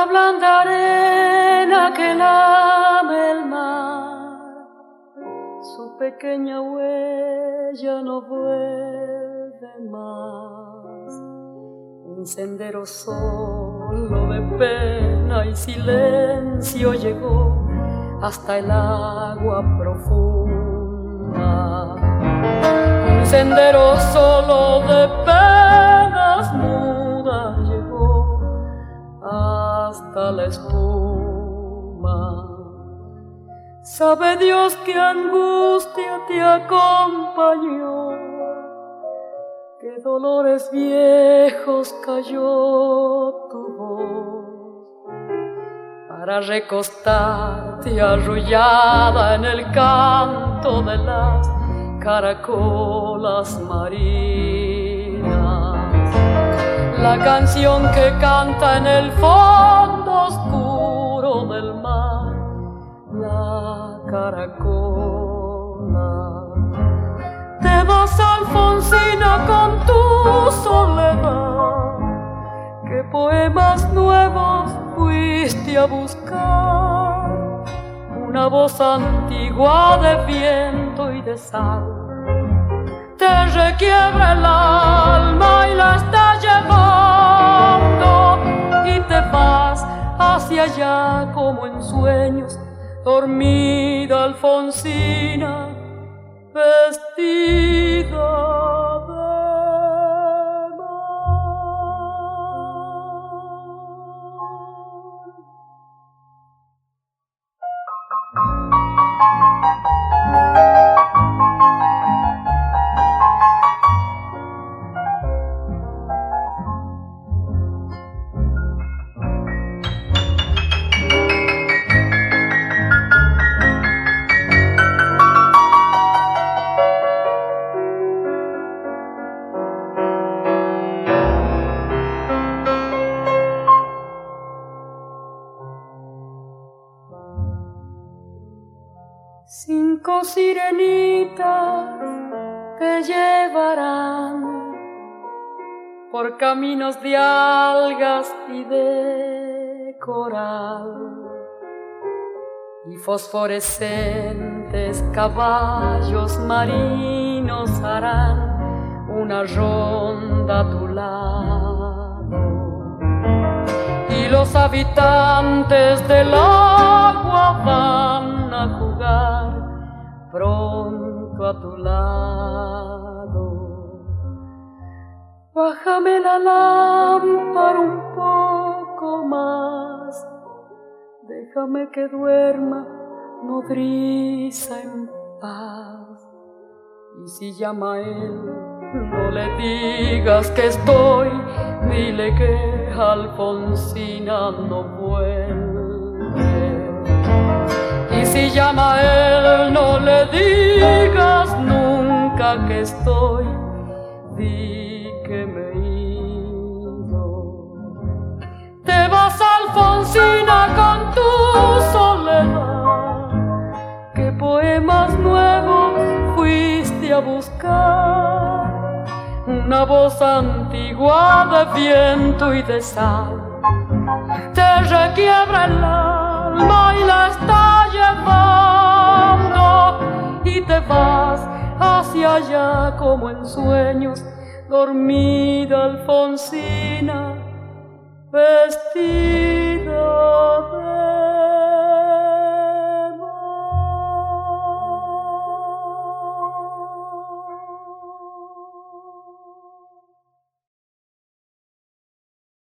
blanda arena que lame el mar, su pequeña huella no vuelve más. Un sendero solo de pena y silencio llegó hasta el agua profunda. Un sendero solo de penas mudas llegó hasta la espuma. Sabe Dios qué angustia te acompañó, qué dolores viejos cayó tu voz, para recostarte arrullada en el canto de las caracolas marinas. La canción que canta en el fondo oscuro del mar, la caracola. Te vas, Alfonsina, con tu soledad, ¿qué poemas nuevos fuiste a buscar? Una voz antigua de viento y de sal te requiebra el alma y la está llevando, y te vas hacia allá como en sueños, dormida Alfonsina, vestida de Cinco sirenitas te llevarán por caminos de algas y de coral, y fosforescentes caballos marinos harán una ronda a tu lado, y los habitantes del agua van a jugar pronto a tu lado. Bájame la lámpara un poco más, déjame que duerma nodriza en paz. Y si llama a él, no le digas que estoy, dile que Alfonsina no vuelve. Y si llama a él, no le digas nunca que estoy, di que me he ido. Te vas, Alfonsina, con tu soledad, ¿qué poemas nuevos fuiste a buscar? Una voz antigua de viento y de sal te requiebra el alma y la está llevando, y te vas hacia allá como en sueños, dormida Alfonsina, vestida de